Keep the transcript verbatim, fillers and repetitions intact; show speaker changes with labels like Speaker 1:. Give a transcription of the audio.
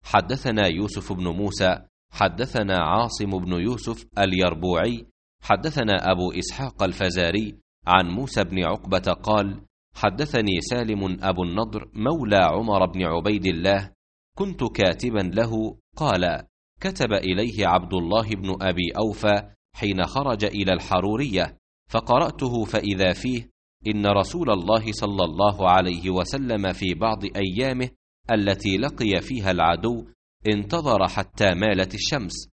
Speaker 1: حدثنا يوسف بن موسى حدثنا عاصم بن يوسف اليربوعي حدثنا أبو إسحاق الفزاري عن موسى بن عقبة قال: حدثني سالم أبو النضر مولى عمر بن عبيد الله كنت كاتبا له، قال: كتب إليه عبد الله بن أبي أوفى حين خرج إلى الحرورية، فقرأته فإذا فيه: إن رسول الله صلى الله عليه وسلم في بعض أيامه التي لقي فيها العدو انتظر حتى مالت الشمس،